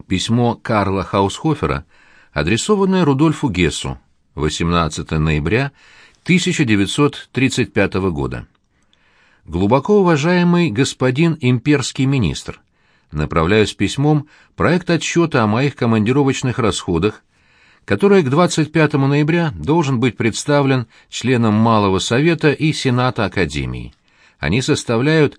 Письмо Карла Хаусхофера, адресованное Рудольфу Гессу, 18 ноября 1935 года. Глубоко уважаемый господин имперский министр, направляю с письмом проект отчета о моих командировочных расходах, который к 25 ноября должен быть представлен членам Малого Совета и Сената Академии. Они составляют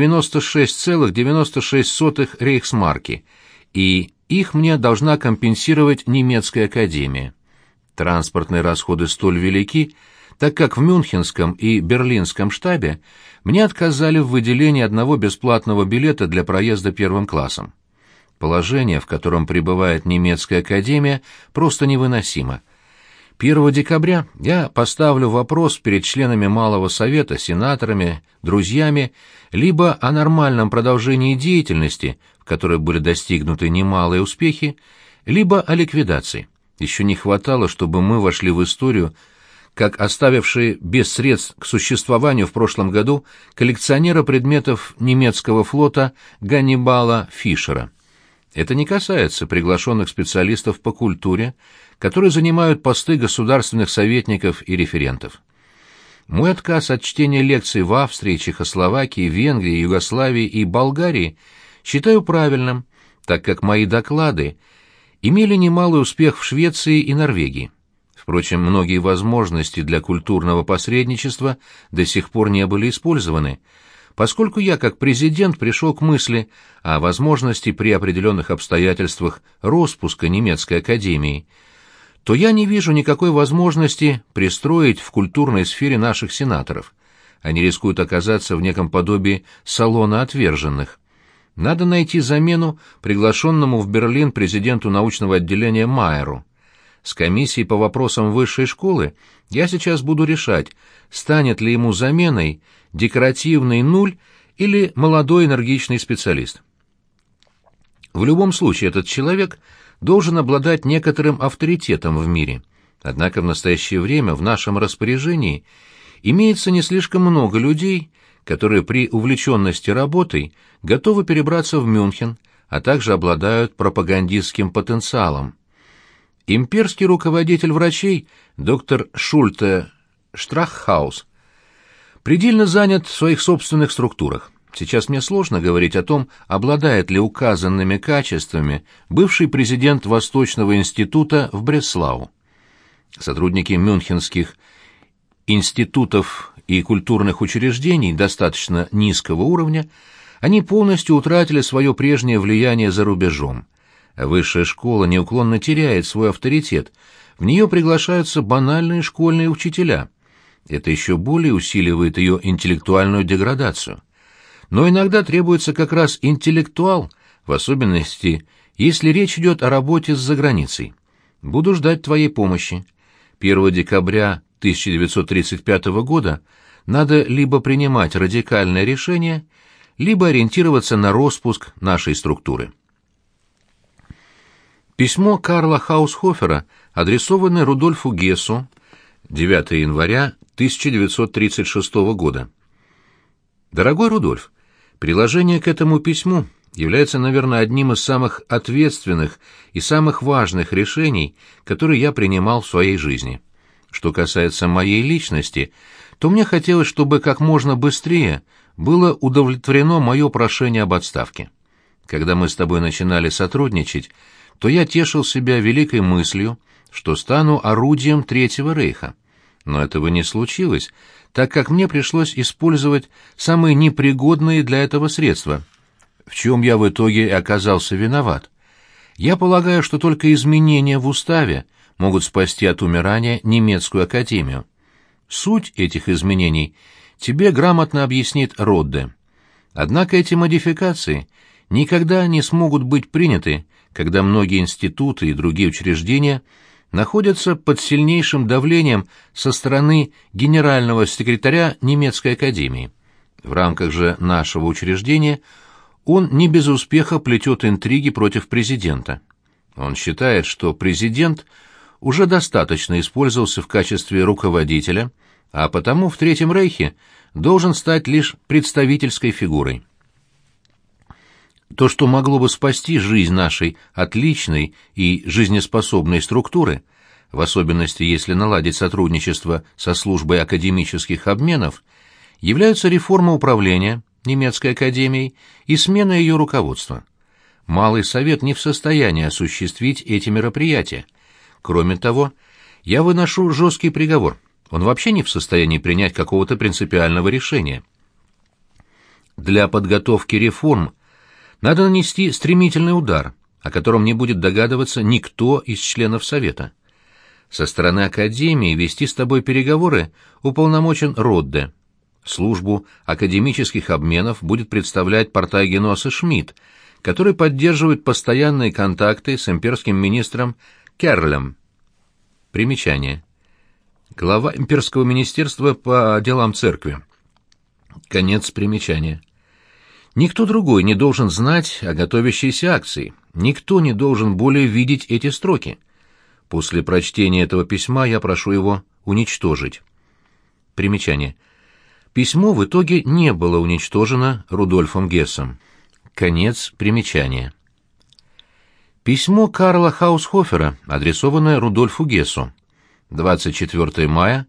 96,96 рейхсмарки, и их мне должна компенсировать немецкая академия. Транспортные расходы столь велики, так как в Мюнхенском и Берлинском штабе мне отказали в выделении одного бесплатного билета для проезда первым классом. Положение, в котором пребывает немецкая академия, просто невыносимо. 1 декабря я поставлю вопрос перед членами Малого Совета, сенаторами, друзьями, либо о нормальном продолжении деятельности, в которой были достигнуты немалые успехи, либо о ликвидации. Еще не хватало, чтобы мы вошли в историю как оставившие без средств к существованию в прошлом году коллекционера предметов немецкого флота Ганнибала Фишера. Это не касается приглашенных специалистов по культуре, которые занимают посты государственных советников и референтов. Мой отказ от чтения лекций в Австрии, Чехословакии, Венгрии, Югославии и Болгарии считаю правильным, так как мои доклады имели немалый успех в Швеции и Норвегии. Впрочем, многие возможности для культурного посредничества до сих пор не были использованы, поскольку я, как президент, пришел к мысли о возможности при определенных обстоятельствах распуска немецкой академии, то я не вижу никакой возможности пристроить в культурной сфере наших сенаторов. Они рискуют оказаться в неком подобии салона отверженных. Надо найти замену приглашенному в Берлин президенту научного отделения Майеру. С комиссией по вопросам высшей школы я сейчас буду решать, станет ли ему заменой декоративный нуль или молодой энергичный специалист. В любом случае этот человек должен обладать некоторым авторитетом в мире, однако в настоящее время в нашем распоряжении имеется не слишком много людей, которые при увлеченности работой готовы перебраться в Мюнхен, а также обладают пропагандистским потенциалом. Имперский руководитель врачей, доктор Шульте Штраххаус, предельно занят в своих собственных структурах. Сейчас мне сложно говорить о том, обладает ли указанными качествами бывший президент Восточного института в Бреслау. Сотрудники мюнхенских институтов и культурных учреждений достаточно низкого уровня, они полностью утратили свое прежнее влияние за рубежом. Высшая школа неуклонно теряет свой авторитет, в нее приглашаются банальные школьные учителя. Это еще более усиливает ее интеллектуальную деградацию. Но иногда требуется как раз интеллектуал, в особенности, если речь идет о работе с заграницей. Буду ждать твоей помощи. 1 декабря 1935 года надо либо принимать радикальное решение, либо ориентироваться на распуск нашей структуры. Письмо Карла Хаусхофера, адресованное Рудольфу Гессу, 9 января 1936 года. Дорогой Рудольф, приложение к этому письму является, наверное, одним из самых ответственных и самых важных решений, которые я принимал в своей жизни. Что касается моей личности, то мне хотелось, чтобы как можно быстрее было удовлетворено мое прошение об отставке. Когда мы с тобой начинали сотрудничать, то я тешил себя великой мыслью, что стану орудием Третьего Рейха. Но этого не случилось, так как мне пришлось использовать самые непригодные для этого средства, в чем я в итоге и оказался виноват. Я полагаю, что только изменения в уставе могут спасти от умирания немецкую академию. Суть этих изменений тебе грамотно объяснит Родде. Однако эти модификации никогда не смогут быть приняты, когда многие институты и другие учреждения находятся под сильнейшим давлением со стороны генерального секретаря немецкой академии. В рамках же нашего учреждения он не без успеха плетет интриги против президента. Он считает, что президент уже достаточно использовался в качестве руководителя, а потому в Третьем Рейхе должен стать лишь представительской фигурой. То, что могло бы спасти жизнь нашей отличной и жизнеспособной структуры, в особенности если наладить сотрудничество со службой академических обменов, являются реформа управления немецкой академией и смена ее руководства. Малый совет не в состоянии осуществить эти мероприятия. Кроме того, я выношу жесткий приговор. Он вообще не в состоянии принять какого-то принципиального решения. Для подготовки реформ надо нанести стремительный удар, о котором не будет догадываться никто из членов Совета. Со стороны Академии вести с тобой переговоры уполномочен Родде. Службу академических обменов будет представлять Портайгенос и Шмидт, который поддерживает постоянные контакты с имперским министром Керлем. Примечание. Глава имперского министерства по делам церкви. Конец примечания. Никто другой не должен знать о готовящейся акции, никто не должен более видеть эти строки. После прочтения этого письма я прошу его уничтожить. Примечание. Письмо в итоге не было уничтожено Рудольфом Гессом. Конец примечания. Письмо Карла Хаусхофера, адресованное Рудольфу Гессу. 24 мая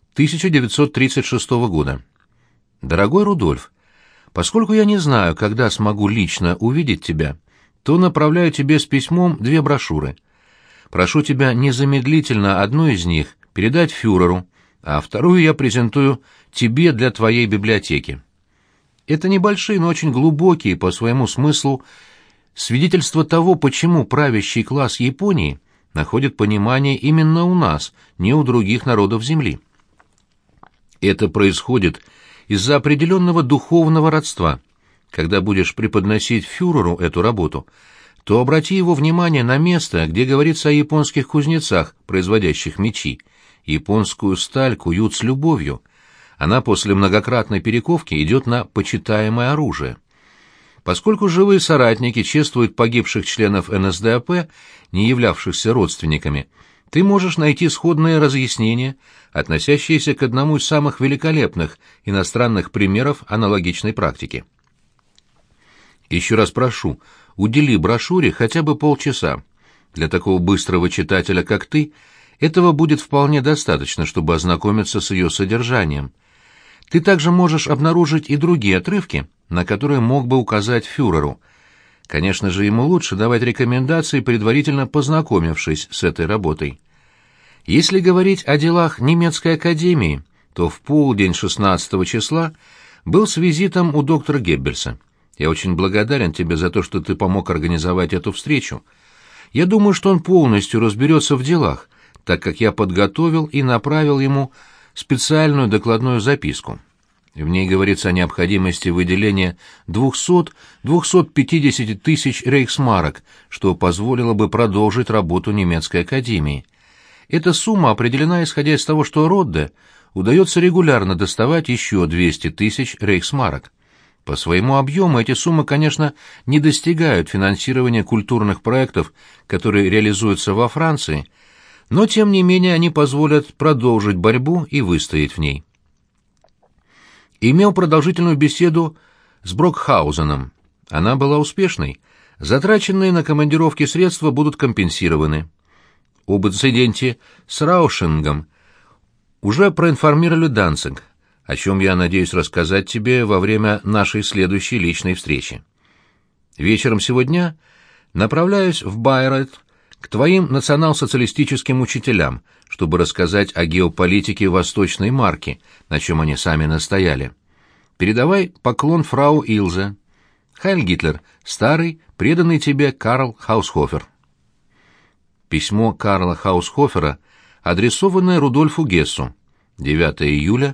1936 года. Дорогой Рудольф, поскольку я не знаю, когда смогу лично увидеть тебя, то направляю тебе с письмом 2 брошюры. Прошу тебя незамедлительно одну из них передать фюреру, а вторую я презентую тебе для твоей библиотеки. Это небольшие, но очень глубокие по своему смыслу свидетельства того, почему правящий класс Японии находит понимание именно у нас, не у других народов Земли. Это происходит из-за определенного духовного родства. Когда будешь преподносить фюреру эту работу, то обрати его внимание на место, где говорится о японских кузнецах, производящих мечи. Японскую сталь куют с любовью. Она после многократной перековки идет на почитаемое оружие. Поскольку живые соратники чествуют погибших членов НСДАП, не являвшихся родственниками, ты можешь найти сходные разъяснения, относящиеся к одному из самых великолепных иностранных примеров аналогичной практики. Еще раз прошу, удели брошюре хотя бы полчаса. Для такого быстрого читателя, как ты, этого будет вполне достаточно, чтобы ознакомиться с ее содержанием. Ты также можешь обнаружить и другие отрывки, на которые мог бы указать фюреру. Конечно же, ему лучше давать рекомендации, предварительно познакомившись с этой работой. Если говорить о делах немецкой академии, то в полдень 16 числа был с визитом у доктора Геббельса. Я очень благодарен тебе за то, что ты помог организовать эту встречу. Я думаю, что он полностью разберется в делах, так как я подготовил и направил ему специальную докладную записку. В ней говорится о необходимости выделения 200-250 тысяч рейхсмарок, что позволило бы продолжить работу немецкой академии. Эта сумма определена исходя из того, что Родде удается регулярно доставать еще 200 тысяч рейхсмарок. По своему объему эти суммы, конечно, не достигают финансирования культурных проектов, которые реализуются во Франции, но тем не менее они позволят продолжить борьбу и выстоять в ней. Имел продолжительную беседу с Брокхаузеном. Она была успешной. Затраченные на командировки средства будут компенсированы. Об инциденте с Раушингом уже проинформировали Данциг, о чем я надеюсь рассказать тебе во время нашей следующей личной встречи. Вечером сегодня направляюсь в Байрейт к твоим национал-социалистическим учителям, чтобы рассказать о геополитике Восточной Марки, на чем они сами настояли. Передавай поклон фрау Илзе. Хайль Гитлер, старый, преданный тебе Карл Хаусхофер. Письмо Карла Хаусхофера, адресованное Рудольфу Гессу. 9 июля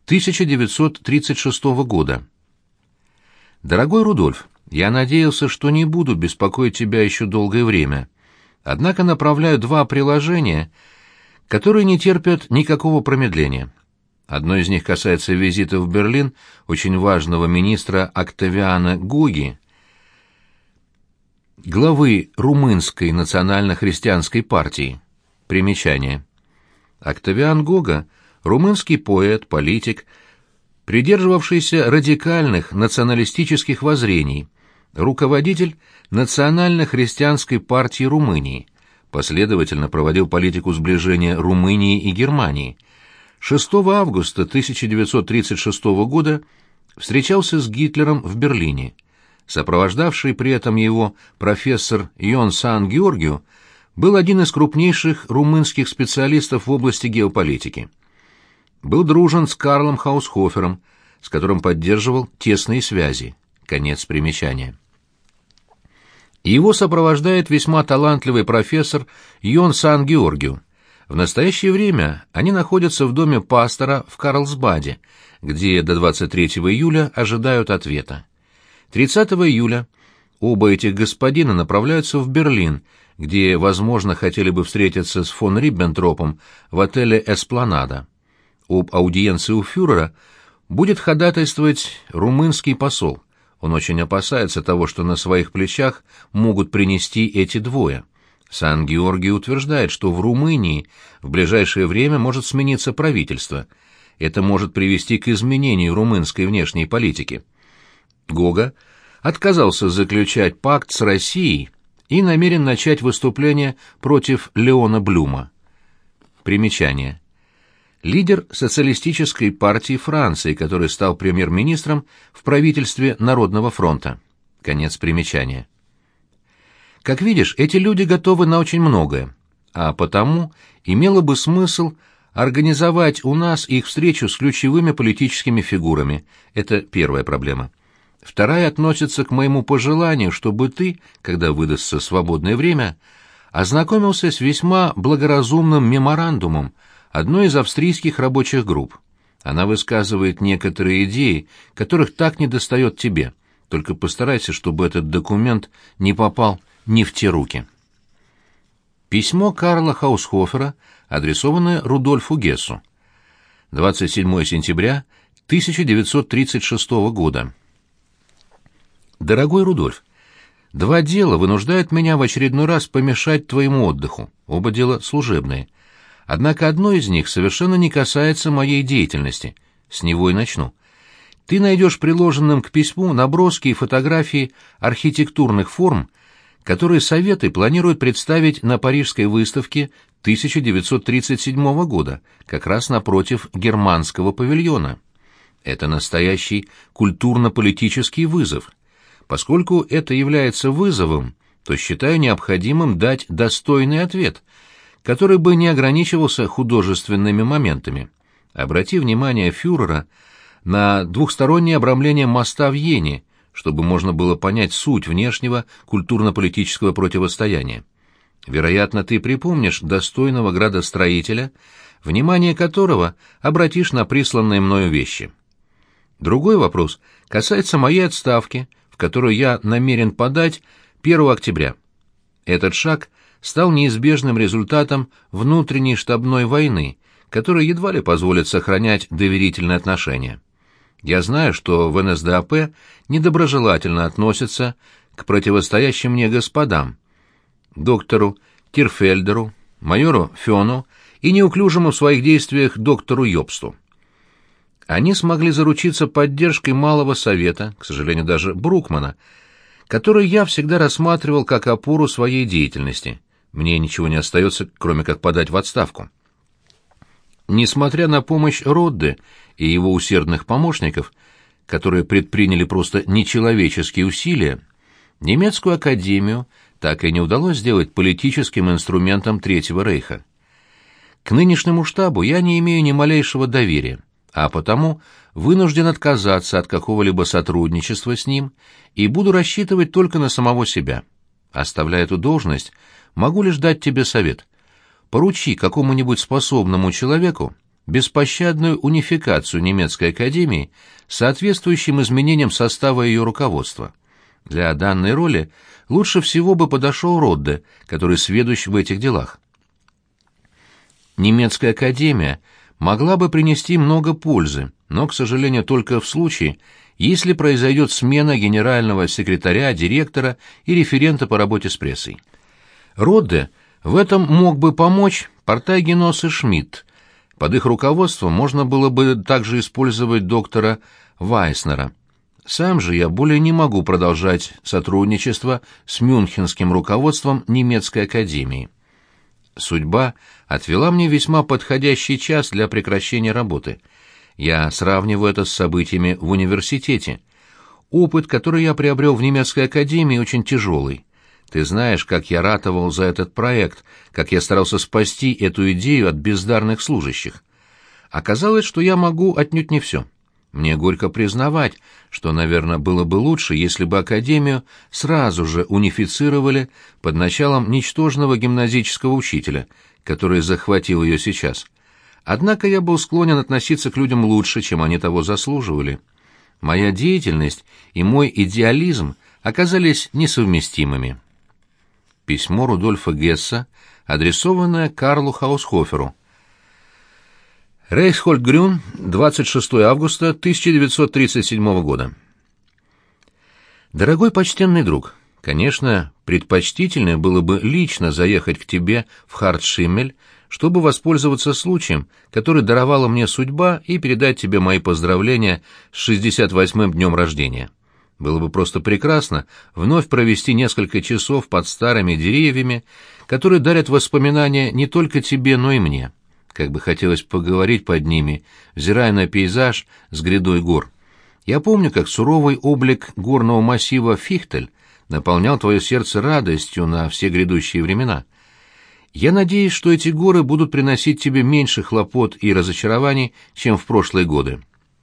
1936 года. Дорогой Рудольф, я надеялся, что не буду беспокоить тебя еще долгое время. Однако направляю 2 приложения, которые не терпят никакого промедления. Одно из них касается визита в Берлин очень важного министра Октавиана Гоги, главы Румынской национально-христианской партии. Примечание. Октавиан Гога – румынский поэт, политик, придерживавшийся радикальных националистических воззрений, руководитель Национально-христианской партии Румынии, последовательно проводил политику сближения Румынии и Германии. 6 августа 1936 года встречался с Гитлером в Берлине. Сопровождавший при этом его профессор Йон Сан-Георгиу был один из крупнейших румынских специалистов в области геополитики. Был дружен с Карлом Хаусхофером, с которым поддерживал тесные связи. Конец примечания. Его сопровождает весьма талантливый профессор Йон Сан-Георгиу. В настоящее время они находятся в доме пастора в Карлсбаде, где до 23 июля ожидают ответа. 30 июля оба этих господина направляются в Берлин, где, возможно, хотели бы встретиться с фон Риббентропом в отеле «Эспланада». Об аудиенции у фюрера будет ходатайствовать румынский посол. Он очень опасается того, что на своих плечах могут принести эти двое. Сан-Георгий утверждает, что в Румынии в ближайшее время может смениться правительство. Это может привести к изменению румынской внешней политики. Гога отказался заключать пакт с Россией и намерен начать выступление против Леона Блюма. Примечание. Лидер социалистической партии Франции, который стал премьер-министром в правительстве Народного фронта. Конец примечания. Как видишь, эти люди готовы на очень многое, а потому имело бы смысл организовать у нас их встречу с ключевыми политическими фигурами. Это первая проблема. Вторая относится к моему пожеланию, чтобы ты, когда выдастся свободное время, ознакомился с весьма благоразумным меморандумом одной из австрийских рабочих групп. Она высказывает некоторые идеи, которых так недостает тебе. Только постарайся, чтобы этот документ не попал не в те руки. Письмо Карла Хаусхофера, адресованное Рудольфу Гессу. 27 сентября 1936 года. Дорогой Рудольф, два дела вынуждают меня в очередной раз помешать твоему отдыху, оба дела служебные. Однако одно из них совершенно не касается моей деятельности. С него и начну. Ты найдешь приложенным к письму наброски и фотографии архитектурных форм, которые Советы планируют представить на Парижской выставке 1937 года, как раз напротив германского павильона. Это настоящий культурно-политический вызов. Поскольку это является вызовом, то считаю необходимым дать достойный ответ, который бы не ограничивался художественными моментами. Обрати внимание фюрера на двухстороннее обрамление моста в Йене, чтобы можно было понять суть внешнего культурно-политического противостояния. Вероятно, ты припомнишь достойного градостроителя, внимание которого обратишь на присланные мною вещи. Другой вопрос касается моей отставки, в которую я намерен подать 1 октября. Этот шаг стал неизбежным результатом внутренней штабной войны, которая едва ли позволит сохранять доверительные отношения. Я знаю, что в НСДАП недоброжелательно относятся к противостоящим мне господам, доктору Тирфельдеру, майору Фёну и неуклюжему в своих действиях доктору Йобсту. Они смогли заручиться поддержкой Малого Совета, к сожалению, даже Брукмана, который я всегда рассматривал как опору своей деятельности. Мне ничего не остается, кроме как подать в отставку. Несмотря на помощь Родде и его усердных помощников, которые предприняли просто нечеловеческие усилия, немецкую академию так и не удалось сделать политическим инструментом Третьего Рейха. К нынешнему штабу я не имею ни малейшего доверия, а потому вынужден отказаться от какого-либо сотрудничества с ним и буду рассчитывать только на самого себя. Оставляя эту должность, могу лишь дать тебе совет. Поручи какому-нибудь способному человеку беспощадную унификацию немецкой академии с соответствующим изменением состава ее руководства. Для данной роли лучше всего бы подошел Родде, который сведущ в этих делах. Немецкая академия могла бы принести много пользы, но, к сожалению, только в случае, если произойдет смена генерального секретаря, директора и референта по работе с прессой. Родде в этом мог бы помочь Портайгенос и Шмидт. Под их руководством можно было бы также использовать доктора Вайснера. Сам же я более не могу продолжать сотрудничество с мюнхенским руководством немецкой академии. Судьба отвела мне весьма подходящий час для прекращения работы. Я сравниваю это с событиями в университете. Опыт, который я приобрел в немецкой академии, очень тяжелый. Ты знаешь, как я ратовал за этот проект, как я старался спасти эту идею от бездарных служащих. Оказалось, что я могу отнюдь не все. Мне горько признавать, что, наверное, было бы лучше, если бы академию сразу же унифицировали под началом ничтожного гимназического учителя, который захватил ее сейчас. Однако я был склонен относиться к людям лучше, чем они того заслуживали. Моя деятельность и мой идеализм оказались несовместимыми. Письмо Рудольфа Гесса, адресованное Карлу Хаусхоферу. Рейхсхольдгрюн, 26 августа 1937 года. Дорогой почтенный друг, конечно, предпочтительнее было бы лично заехать к тебе в Хартшиммель, чтобы воспользоваться случаем, который даровала мне судьба, и передать тебе мои поздравления с 68-м днем рождения. Было бы просто прекрасно вновь провести несколько часов под старыми деревьями, которые дарят воспоминания не только тебе, но и мне. Как бы хотелось поговорить под ними, взирая на пейзаж с грядой гор. Я помню, как суровый облик горного массива Фихтель наполнял твое сердце радостью на все грядущие времена. Я надеюсь, что эти горы будут приносить тебе меньше хлопот и разочарований, чем в прошлые годы.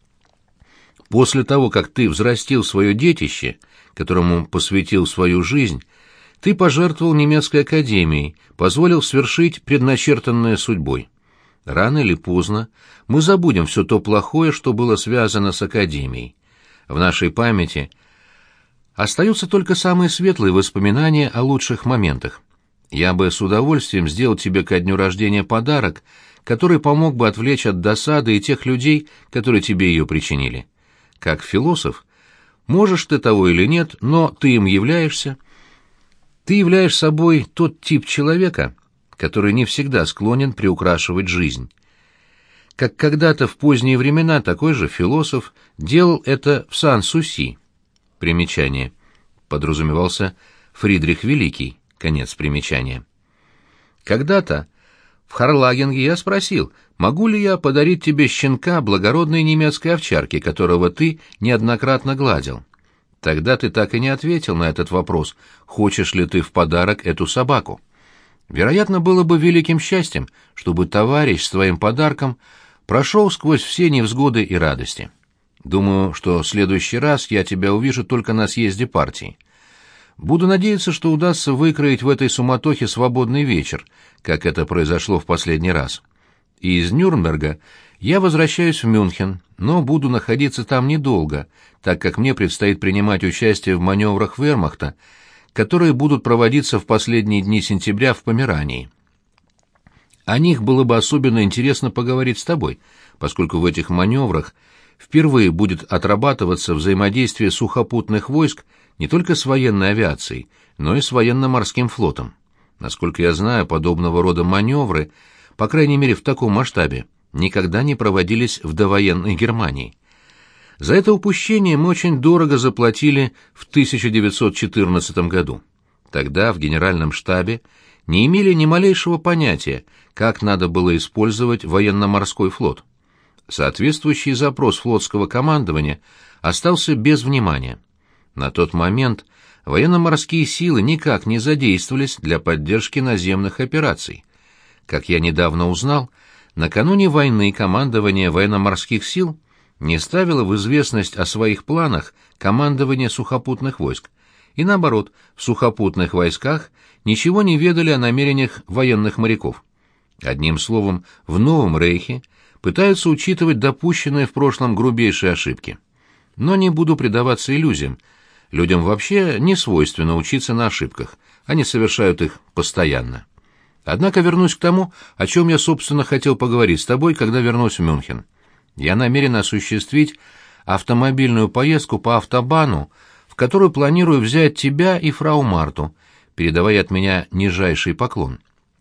После того, как ты взрастил свое детище, которому посвятил свою жизнь, ты пожертвовал немецкой академией, позволил свершить предначертанное судьбой. Рано или поздно мы забудем все то плохое, что было связано с академией. В нашей памяти остаются только самые светлые воспоминания о лучших моментах. Я бы с удовольствием сделал тебе ко дню рождения подарок, который помог бы отвлечь от досады и тех людей, которые тебе ее причинили. Как философ, можешь ты того или нет, но ты им являешься. Ты являешь собой тот тип человека, который не всегда склонен приукрашивать жизнь. Как когда-то в поздние времена такой же философ делал это в Сан-Суси. Примечание. Подразумевался Фридрих Великий. Конец примечания. Когда-то в Харлагенге я спросил, могу ли я подарить тебе щенка благородной немецкой овчарки, которого ты неоднократно гладил. Тогда ты так и не ответил на этот вопрос, хочешь ли ты в подарок эту собаку. Вероятно, было бы великим счастьем, чтобы товарищ с твоим подарком прошел сквозь все невзгоды и радости. Думаю, что в следующий раз я тебя увижу только на съезде партии. Буду надеяться, что удастся выкроить в этой суматохе свободный вечер, как это произошло в последний раз. Из Нюрнберга я возвращаюсь в Мюнхен, но буду находиться там недолго, так как мне предстоит принимать участие в маневрах вермахта, которые будут проводиться в последние дни сентября в Померании. О них было бы особенно интересно поговорить с тобой, поскольку в этих маневрах впервые будет отрабатываться взаимодействие сухопутных войск не только с военной авиацией, но и с военно-морским флотом. Насколько я знаю, подобного рода маневры, по крайней мере в таком масштабе, никогда не проводились в довоенной Германии. За это упущение мы очень дорого заплатили в 1914 году. Тогда в Генеральном штабе не имели ни малейшего понятия, как надо было использовать военно-морской флот. Соответствующий запрос флотского командования остался без внимания. На тот момент военно-морские силы никак не задействовались для поддержки наземных операций. Как я недавно узнал, накануне войны командование военно-морских сил не ставило в известность о своих планах командование сухопутных войск, и наоборот, в сухопутных войсках ничего не ведали о намерениях военных моряков. Одним словом, в Новом Рейхе пытаются учитывать допущенные в прошлом грубейшие ошибки. Но не буду предаваться иллюзиям. Людям вообще не свойственно учиться на ошибках, они совершают их постоянно. Однако вернусь к тому, о чем я, собственно, хотел поговорить с тобой, когда вернусь в Мюнхен. Я намерен осуществить автомобильную поездку по автобану, в которую планирую взять тебя и фрау Марту, передавая от меня нижайший поклон.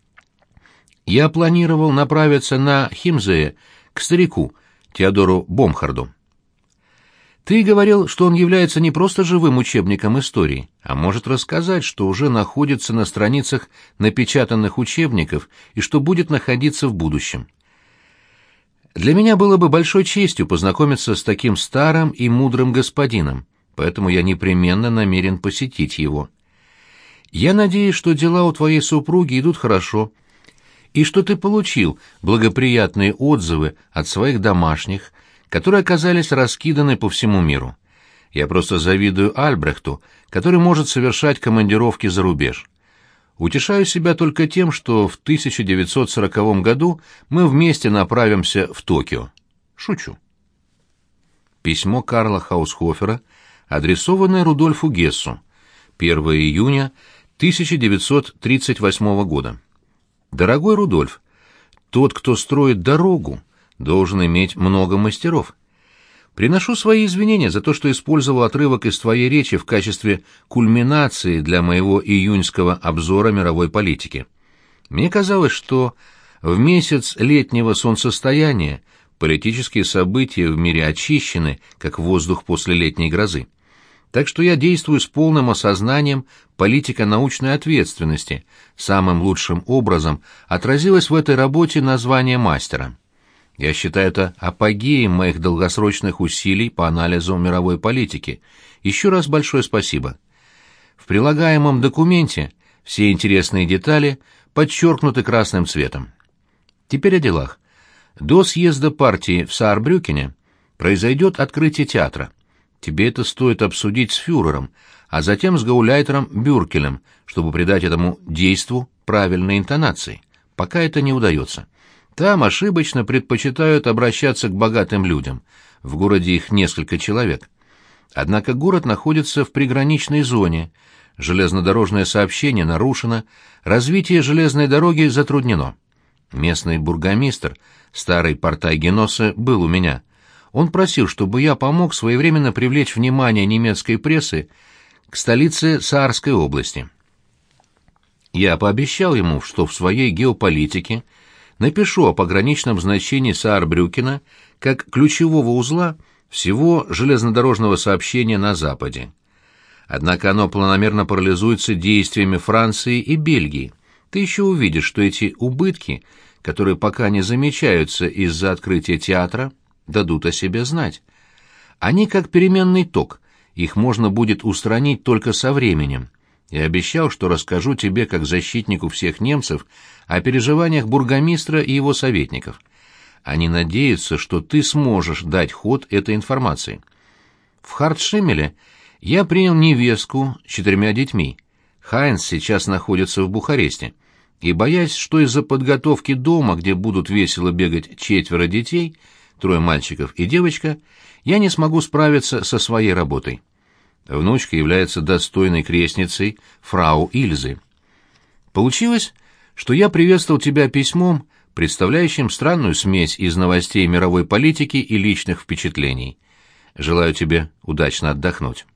Я планировал направиться на Химзее к старику Теодору Бомхарду. Ты говорил, что он является не просто живым учебником истории, а может рассказать, что уже находится на страницах напечатанных учебников и что будет находиться в будущем. Для меня было бы большой честью познакомиться с таким старым и мудрым господином, поэтому я непременно намерен посетить его. Я надеюсь, что дела у твоей супруги идут хорошо, и что ты получил благоприятные отзывы от своих домашних, которые оказались раскиданы по всему миру. Я просто завидую Альбрехту, который может совершать командировки за рубеж. Утешаю себя только тем, что в 1940 году мы вместе направимся в Токио. Шучу. Письмо Карла Хаусхофера, адресованное Рудольфу Гессу. 1 июня 1938 года. Дорогой Рудольф, тот, кто строит дорогу, должен иметь много мастеров. Приношу свои извинения за то, что использовал отрывок из твоей речи в качестве кульминации для моего июньского обзора мировой политики. Мне казалось, что в месяц летнего солнцестояния политические события в мире очищены, как воздух после летней грозы. Так что я действую с полным осознанием политико-научной ответственности. Самым лучшим образом отразилось в этой работе название мастера. Я считаю это апогеем моих долгосрочных усилий по анализу мировой политики. Еще раз большое спасибо. В прилагаемом документе все интересные детали подчеркнуты красным цветом. Теперь о делах. До съезда партии в Саарбрюкене произойдет открытие театра. Тебе это стоит обсудить с фюрером, а затем с гауляйтером Бюркелем, чтобы придать этому действу правильной интонации. Пока это не удается. Там ошибочно предпочитают обращаться к богатым людям. В городе их несколько человек. Однако город находится в приграничной зоне. Железнодорожное сообщение нарушено, развитие железной дороги затруднено. Местный бургомистр, старый Партай Геносе, был у меня. Он просил, чтобы я помог своевременно привлечь внимание немецкой прессы к столице Саарской области. Я пообещал ему, что в своей геополитике напишу о пограничном значении Саарбрюкена как ключевого узла всего железнодорожного сообщения на Западе. Однако оно планомерно парализуется действиями Франции и Бельгии. Ты еще увидишь, что эти убытки, которые пока не замечаются из-за открытия театра, дадут о себе знать. Они как переменный ток, их можно будет устранить только со временем. Я обещал, что расскажу тебе, как защитнику всех немцев, о переживаниях бургомистра и его советников. Они надеются, что ты сможешь дать ход этой информации. В Хартшимеле я принял невестку с 4 детьми. Хайнц сейчас находится в Бухаресте. И, боясь, что из-за подготовки дома, где будут весело бегать 4 детей, 3 мальчиков и девочка, я не смогу справиться со своей работой. Внучка является достойной крестницей фрау Ильзы. Получилось, что я приветствовал тебя письмом, представляющим странную смесь из новостей мировой политики и личных впечатлений. Желаю тебе удачно отдохнуть.